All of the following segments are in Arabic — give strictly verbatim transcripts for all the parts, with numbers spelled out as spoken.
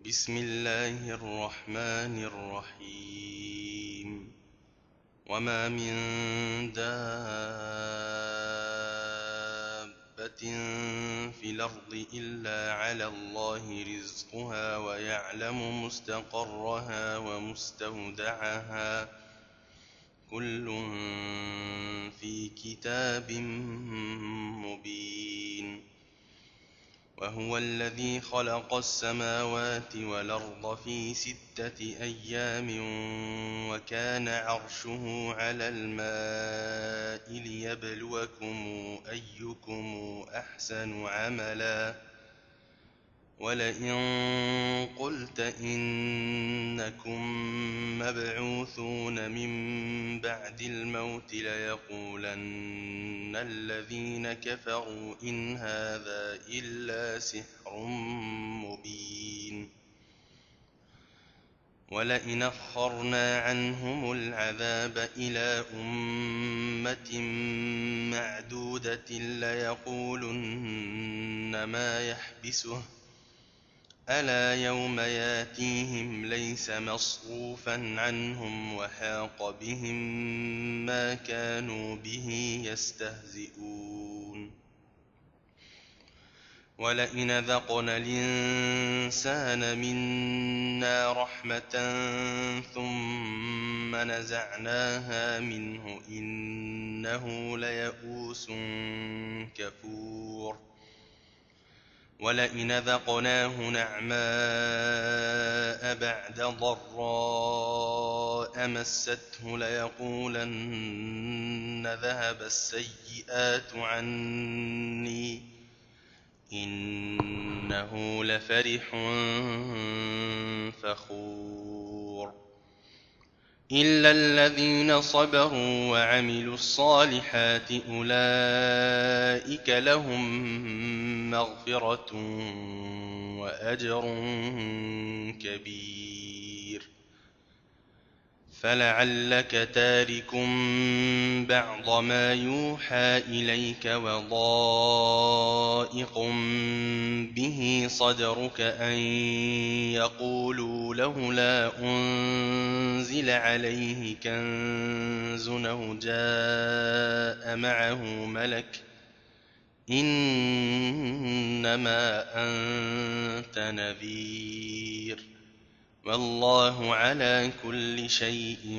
بسم الله الرحمن الرحيم وما من دابة في الأرض إلا على الله رزقها ويعلم مستقرها ومستودعها كل في كتاب مبين وهو الذي خلق السماوات والأرض في ستة أيام وكان عرشه على الماء ليبلوكم أيكم أحسن عملا ولئن قلت إنكم مبعوثون من بعد الموت ليقولن الذين كفروا إن هذا إلا سحر مبين ولئن أخرنا عنهم العذاب إلى أمة معدودة ليقولن ما يحبسه ألا يوم ياتيهم ليس مصروفا عنهم وحاق بهم ما كانوا به يستهزئون ولئن ذقنا الإنسان منا رحمة ثم نزعناها منه إنه ليئوس كفور ولئن ذقناه نعماء بعد ضراء مسته ليقولن ذهب السيئات عني إنه لفرح فخور إلا الذين صبروا وعملوا الصالحات أولئك لهم مغفرة وأجر كبير فلعلك تارك بعض ما يوحى إليك وضائق به صدرك أن يقولوا لولا أنزل عليه كنز أو جاء معه ملك إنما أنت نذير والله على كل شيء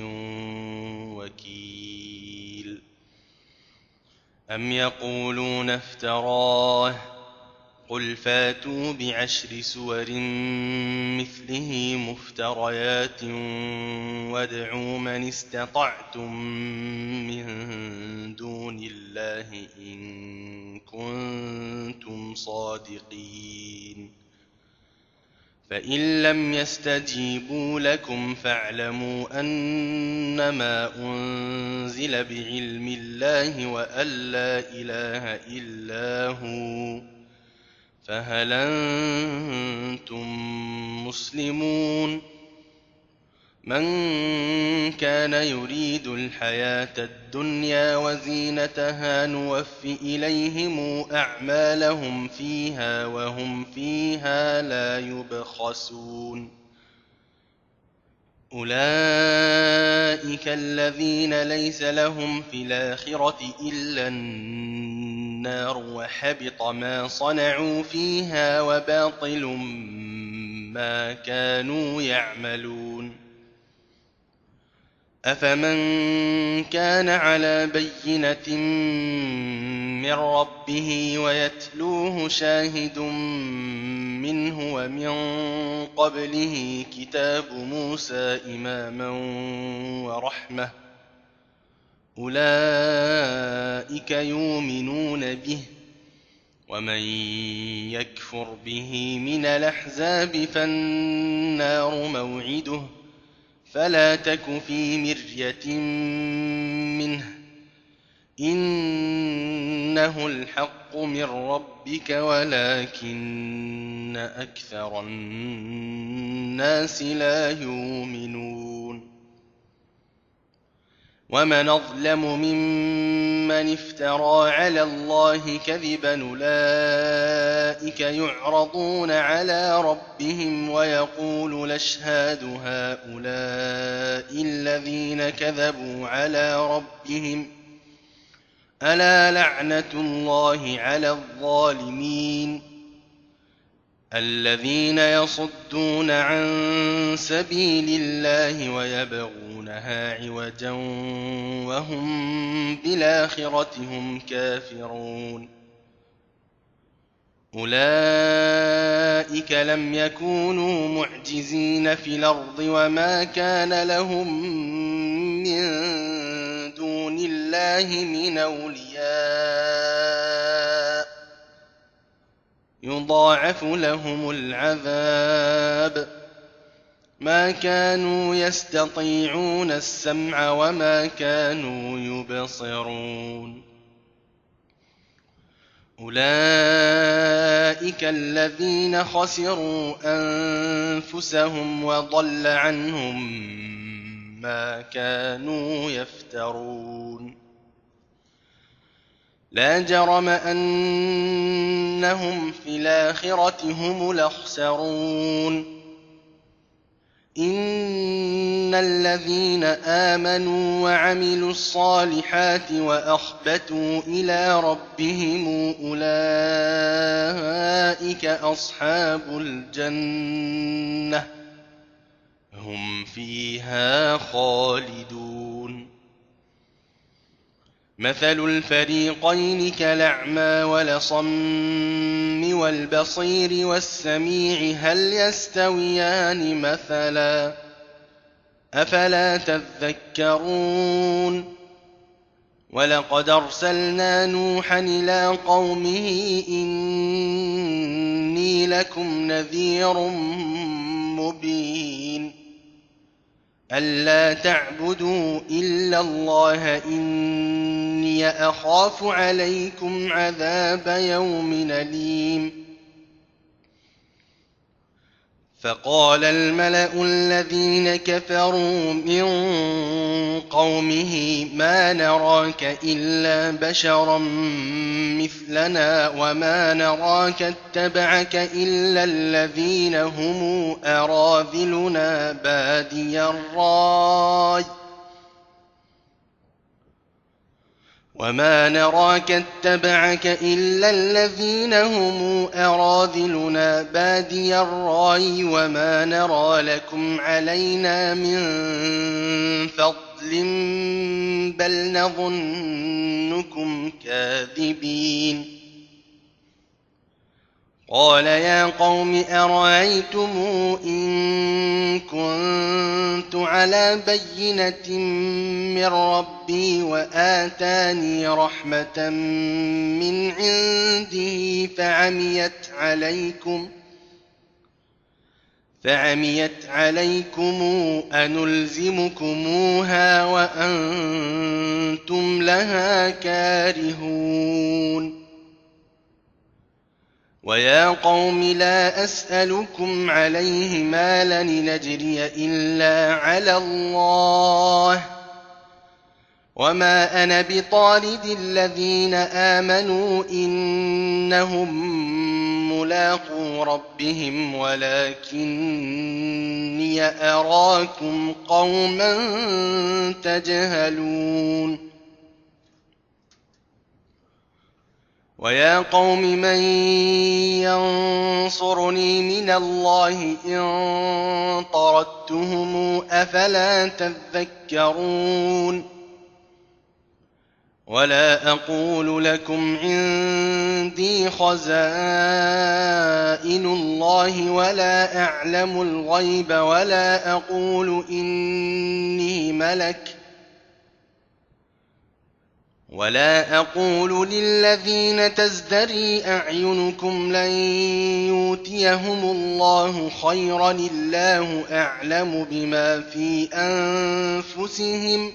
وكيل أم يقولون افتراه قل فاتوا بعشر سور مثله مفتريات وادعوا من استطعتم من دون الله إن كنتم صادقين فإن لم يستجيبوا لكم فاعلموا أنما أنزل بعلم الله وأن لا إله إلا هو فهل أنتم مسلمون من كان يريد الحياة الدنيا وزينتها نوف إليهم أعمالهم فيها وهم فيها لا يبخسون أولئك الذين ليس لهم في الآخرة إلا النار وحبط ما صنعوا فيها وباطل ما كانوا يعملون أفمن كان على بينة من ربه ويتلوه شاهد منه ومن قبله كتاب موسى إماما ورحمة أولئك يؤمنون به ومن يكفر به من الأحزاب فالنار موعده فلا تك في مرية منه إنه الحق من ربك ولكن أكثر الناس لا يؤمنون ومن أظلم ممن افترى على الله كذبا أولئك يعرضون على ربهم ويقول الأشهاد هؤلاء الذين كذبوا على ربهم ألا لعنة الله على الظالمين الذين يصدون عن سبيل الله ويبغونها عوجا وهم بالآخرة هم كافرون أولئك لم يكونوا معجزين في الأرض وما كان لهم من دون الله من أولياء يضاعف لهم العذاب ما كانوا يستطيعون السمع وما كانوا يبصرون أولئك الذين خسروا أنفسهم وضل عنهم ما كانوا يفترون لا جرم أنهم في الآخرة هم الأخسرون إن الذين آمنوا وعملوا الصالحات وأخبتوا إلى ربهم أولئك أصحاب الجنة هم فيها خالدون مثل الفريقين كالأعمى والأصم والبصير والسميع هل يستويان مثلا أفلا تذكرون ولقد أرسلنا نوحا إلى قومه إني لكم نذير مبين ألا تعبدوا إلا الله إني أخاف عليكم عذاب يوم أليم فقال الملأ الذين كفروا من قومه ما نراك إلا بشرا مثلنا وما نراك اتبعك إلا الذين هم أراذلنا بادي الرأي وما نراك اتبعك إلا الذين هم أراذلنا بادي الرأي وما نرى لكم علينا من فضل بل نظنكم كاذبين قال يا قوم أرأيتم إن كنت على بينة من ربي وآتاني رحمة من عنده فعميت عليكم فعميت عليكم أنلزمكموها وأنتم لها كارهون ويا قوم لا أسألكم عليه مالا نجري إلا على الله وما أنا بطارد الذين آمنوا إنهم ملاقو ربهم ولكني أراكم قوما تجهلون ويا قوم من ينصرني من الله إن طردتهم أفلا تذكرون ولا أقول لكم عندي خزائن الله ولا أعلم الغيب ولا أقول إني ملك ولا أقول للذين تزدري أعينكم لن يؤتيهم الله خيرا الله أعلم بما في أنفسهم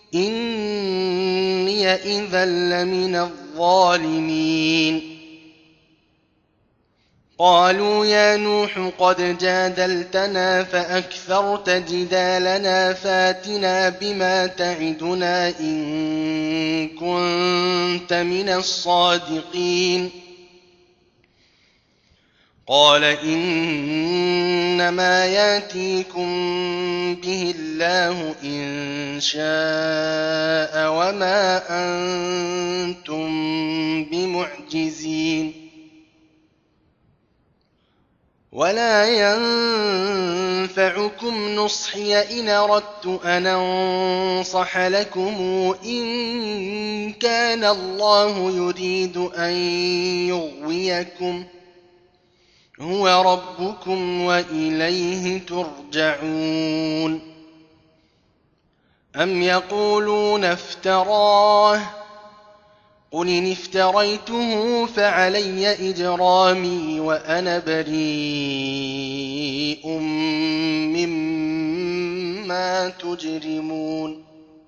إني إذا لمن الظالمين قالوا يا نوح قد جادلتنا فأكثرت جدالنا فاتنا بما تعدنا إن كنت من الصادقين قال إنما ياتيكم به الله إن شاء وما أنتم بمعجزين ولا ينفعكم نصحي إن أردت أن أنصح لكم إن كان الله يريد أن يغويكم هو ربكم وإليه ترجعون أم يقولون افتراه قل إن افتريته فعلي إجرامي وأنا بريء مما تجرمون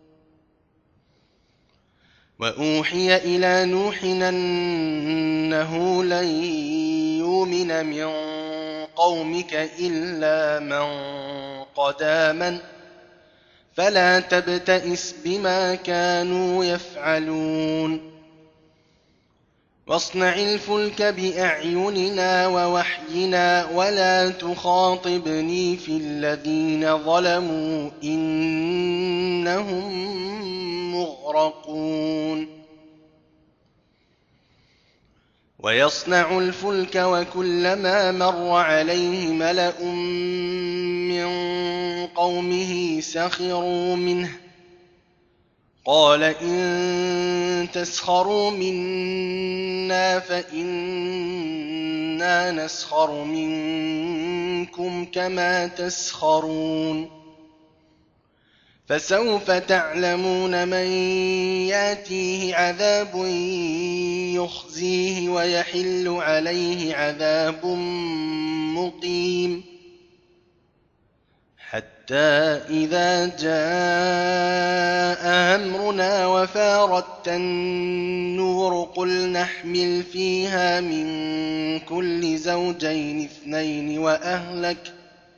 وأوحي إلى نوح أنه لن يؤمن من قومك إلا من قد آمن فلا تبتئس بما كانوا يفعلون واصنع الفلك بأعيننا ووحينا ولا تخاطبني في الذين ظلموا إنهم مغرقون ويصنع الفلك وكلما مر عليه ملأ من قومه سخروا منه قال إن تسخروا منا فإنا نسخر منكم كما تسخرون فسوف تعلمون من ياتيه عذاب يخزيه ويحل عليه عذاب مقيم حتى إذا جاء أمرنا وفارت النور قل نحمل فيها من كل زوجين اثنين وأهلك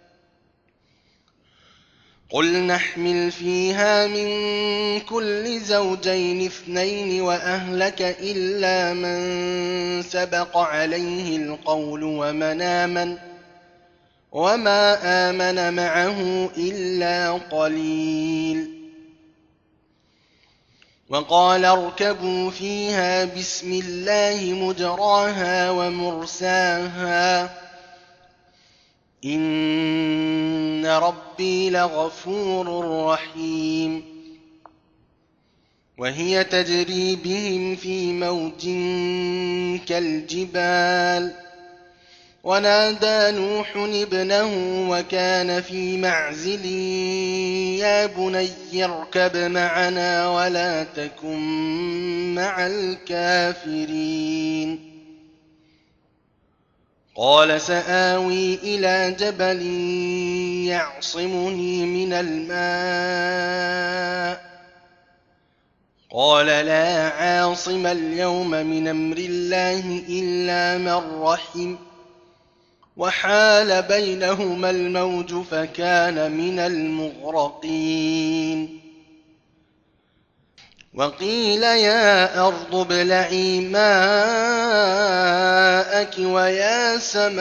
قل نحمل فيها من كل زوجين اثنين وأهلك إلا من سبق عليه القول ومن آمن وما آمن معه إلا قليل وقال اركبوا فيها بسم الله مجراها ومرساها إن ربي لغفور رحيم وهي تجري بهم في موج كالجبال ونادى نوح ابنه وكان في معزل يا بني اركب معنا ولا تكن مع الكافرين قال سآوي إلى جبل يعصمني من الماء قال لا عاصم اليوم من أمر الله إلا من رحم وحال بينهما الموج فكان من المغرقين وقيل يا أرض ابلعي ماءك ويا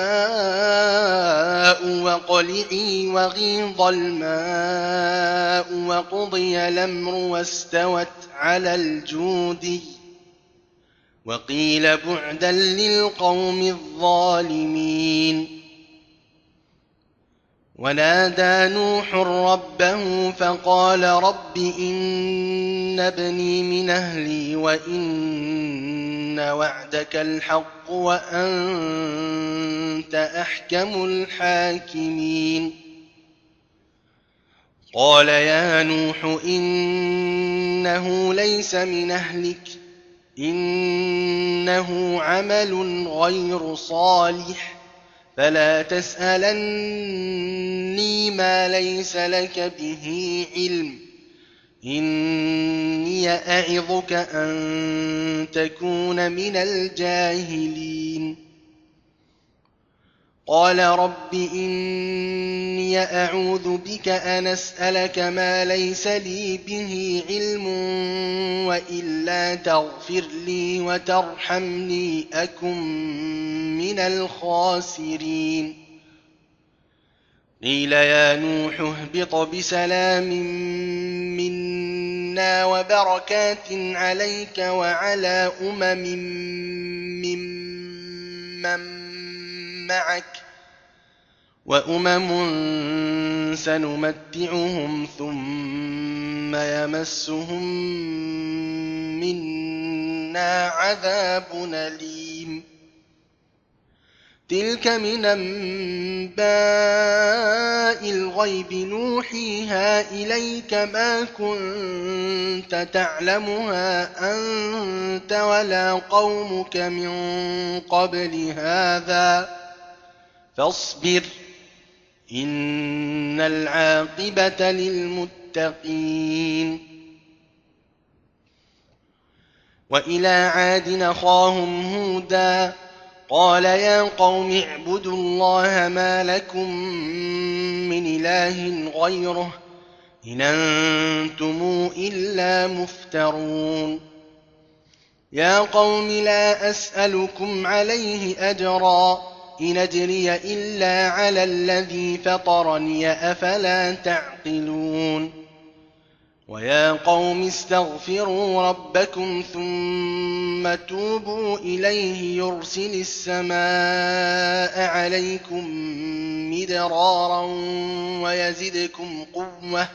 سماء واقلعي وغيض الماء وقضي الأمر واستوت على الجودي وقيل بعدا للقوم الظالمين ونادى نوح ربه فقال رب إن ابني من أهلي وإن وعدك الحق وأنت أحكم الحاكمين قال يا نوح إنه ليس من أهلك إنه عمل غير صالح فلا تسألني ما ليس لك به علم إني أعظك أن تكون من الجاهلين قال رب إني أعوذ بك أن أسألك ما ليس لي به علم وإلا تغفر لي وترحمني أكن من الخاسرين قيل يا نوح اهبط بسلام منا وبركات عليك وعلى أمم ممن معك وأمم سنمتعهم ثم يمسهم منا عذاب أليم تلك من أنباء الغيب نوحيها إليك ما كنت تعلمها أنت ولا قومك من قبل هذا فاصبر إن العاقبة للمتقين وإلى عاد أخاهم هودا قال يا قوم اعبدوا الله ما لكم من إله غيره إن أنتم إلا مفترون يا قوم لا أسألكم عليه أجرا إن أجري إلا على الذي فطرني أفلا تعقلون ويا قوم استغفروا ربكم ثم توبوا إليه يرسل السماء عليكم مدرارا ويزدكم قوة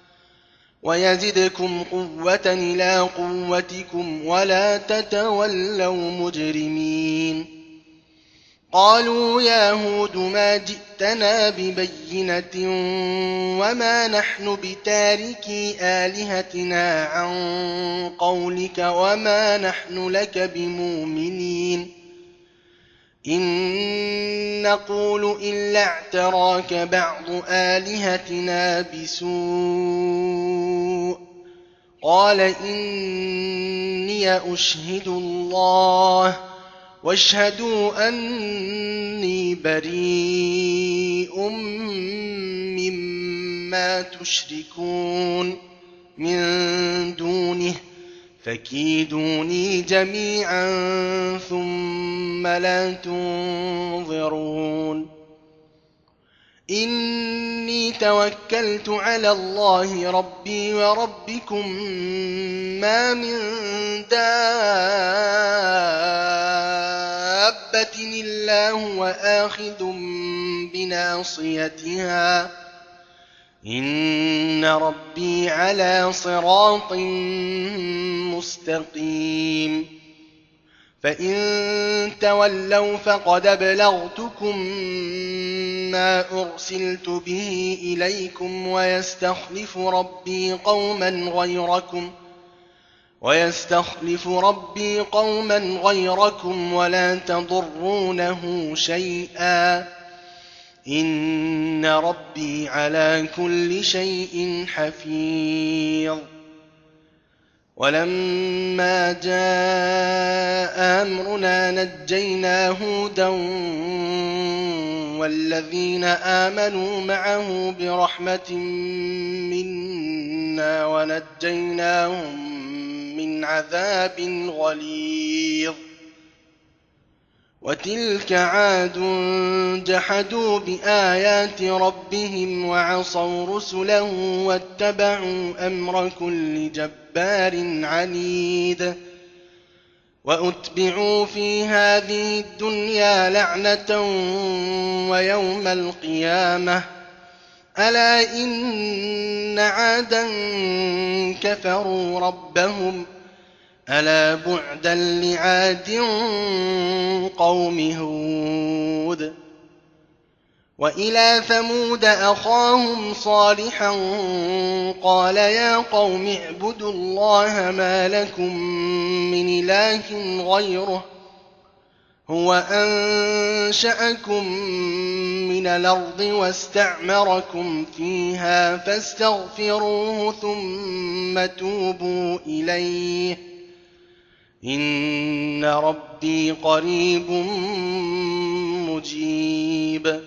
ويزدكم قوة إلى قوتكم ولا تتولوا مجرمين قالوا يا هود ما جئتنا ببينة وما نحن بتاركي آلهتنا عن قولك وما نحن لك بمؤمنين إن نقول إلا اعتراك بعض آلهتنا بسوء قال إني أشهد الله واشهدوا أني بريء مما تشركون من دونه فكيدوني جميعا ثم لا تنظرون إني توكلت على الله ربي وربكم ما من دابة إلا هو آخذ بناصيتها إن ربي على صراط مستقيم فإن تولوا فقد أبلغتكم ما أرسلت به إليكم ويستخلف ربي قوما غيركم ويستخلف ربي قوما غيركم ولا تضرونه شيئا إن ربي على كل شيء حفيظ ولما جاء أمرنا نجينا هودا والذين آمنوا معه برحمة منا ونجيناهم من عذاب غليظ وتلك عاد جحدوا بآيات ربهم وعصوا رسله واتبعوا أمر كل جبار عنيد وأتبعوا في هذه الدنيا لعنة ويوم القيامة ألا إن عادا كفروا ربهم ألا بعدا لعاد قوم هود وإلى ثمود أخاهم صالحا قال يا قوم اعبدوا الله ما لكم من إله غيره هو أنشأكم من الأرض واستعمركم فيها فاستغفروه ثم توبوا إليه إن ربي قريب مجيب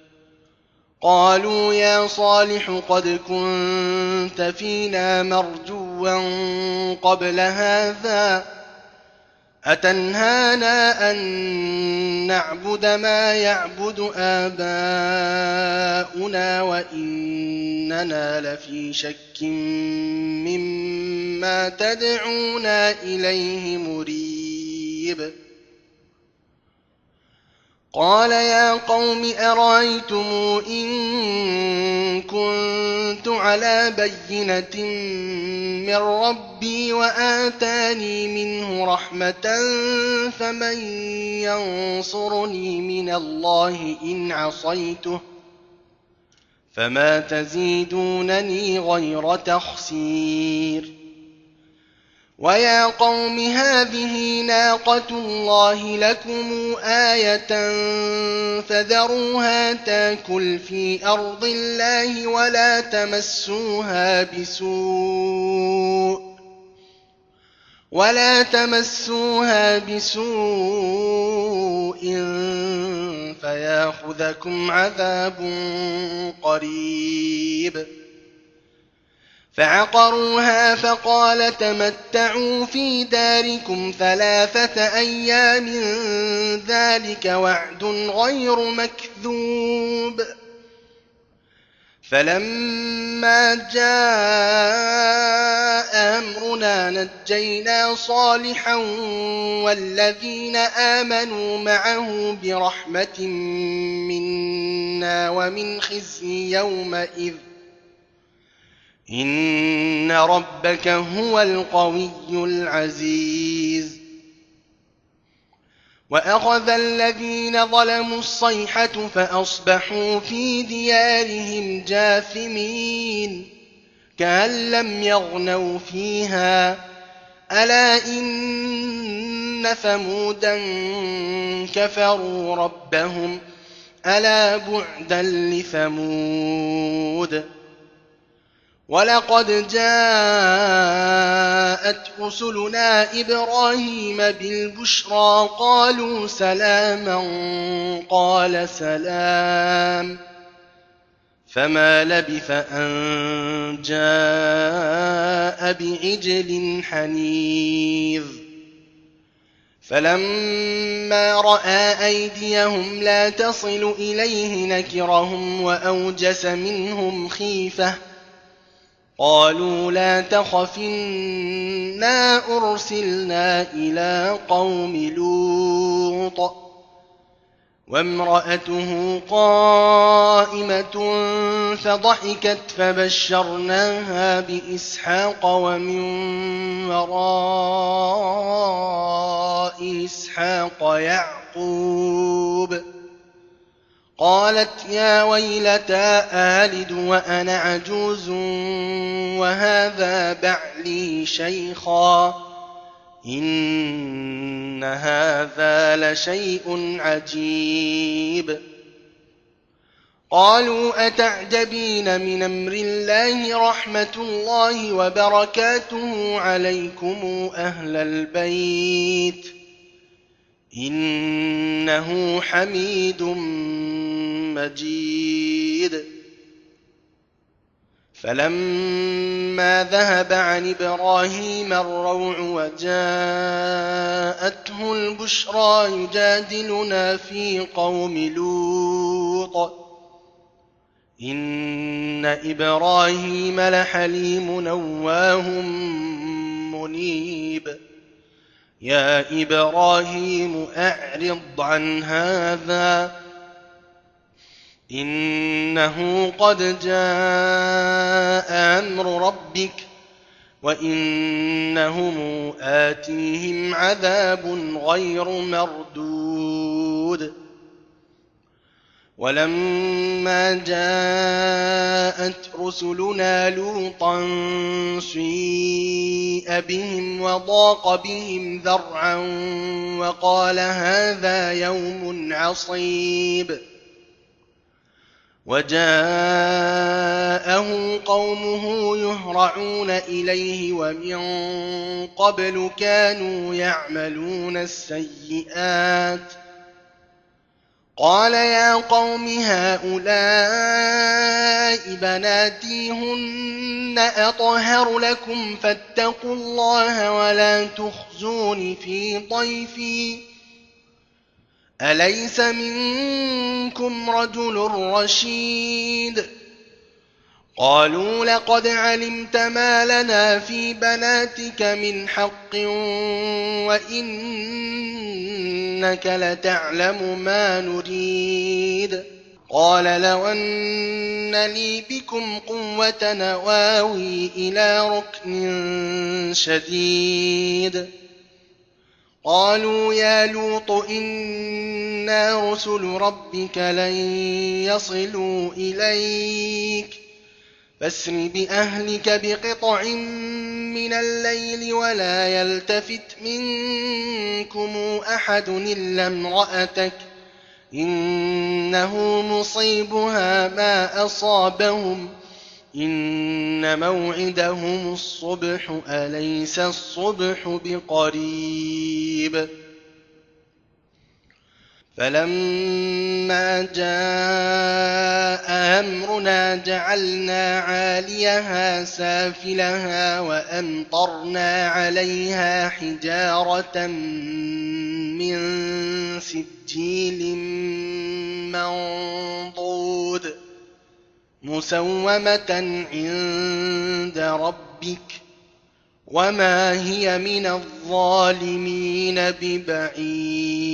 قالوا يا صالح قد كنت فينا مرجوا قبل هذا أتنهانا أن نعبد ما يعبد آباؤنا وإننا لفي شك مما تدعونا إليه مريب قال يا قوم أرأيتم إن كنت على بينة من ربي وآتاني منه رحمة فمن ينصرني من الله إن عصيته فما تزيدونني غير تخسير ويا قوم هذه ناقة الله لكم آية فذروها تاكل في أرض الله ولا تمسوها بسوء ولا تمسوها بسوء فياخذكم عذاب قريب فعقروها فقال تمتعوا في داركم ثلاثة أيام ذلك وعد غير مكذوب فلما جاء أمرنا نجينا صالحا والذين آمنوا معه برحمة منا ومن خزي يومئذ إن ربك هو القوي العزيز وأخذ الذين ظلموا الصيحة فأصبحوا في ديارهم جاثمين كأن لم يغنوا فيها ألا إن ثمودا كفروا ربهم ألا بعدا لثمود ولقد جاءت رسلنا إبراهيم بالبشرى قالوا سلاما قال سلام فما لبث أن جاء بعجل حنيذ فلما رأى أيديهم لا تصل إليه نكرهم وأوجس منهم خيفة قالوا لا تخف إنا أرسلنا إلى قوم لوط وامرأته قائمة فضحكت فبشرناها بإسحاق ومن وراء إسحاق يعقوب قالت يا ويلتى آلد وأنا عجوز وهذا بعلي شيخا إن هذا لشيء عجيب قالوا أتعجبين من أمر الله رحمة الله وبركاته عليكم أهل البيت إنه حميد مجيد فلما ذهب عن إبراهيم الروع وجاءته البشرى يجادلنا في قوم لوط إن إبراهيم لحليم أواه منيب يا إبراهيم أعرض عن هذا إنه قد جاء أمر ربك وإنهم آتيهم عذاب غير مردود ولما جاءت رسلنا لوطا سيء بهم وضاق بهم ذرعا وقال هذا يوم عصيب وجاءه قومه يهرعون إليه ومن قبل كانوا يعملون السيئات قال يا قوم هؤلاء بناتي هن أطهر لكم فاتقوا الله ولا تخزون في ضيفي أليس منكم رجل رشيد قالوا لقد علمت ما لنا في بناتك من حق وإنك لتعلم ما نريد قال لو أن لي بكم قوة نواوي إلى ركن شديد قالوا يا لوط إنا رسل ربك لن يصلوا إليك فاسر بأهلك بقطع من الليل ولا يلتفت منكم أحد إلا امرأتك إنه مصيبها ما أصابهم إن موعدهم الصبح أليس الصبح بقريب فلما جاء أمرنا جعلنا عاليها سافلها وأمطرنا عليها حجارة من سجيل منضود مسومة عند ربك وما هي من الظالمين ببعيد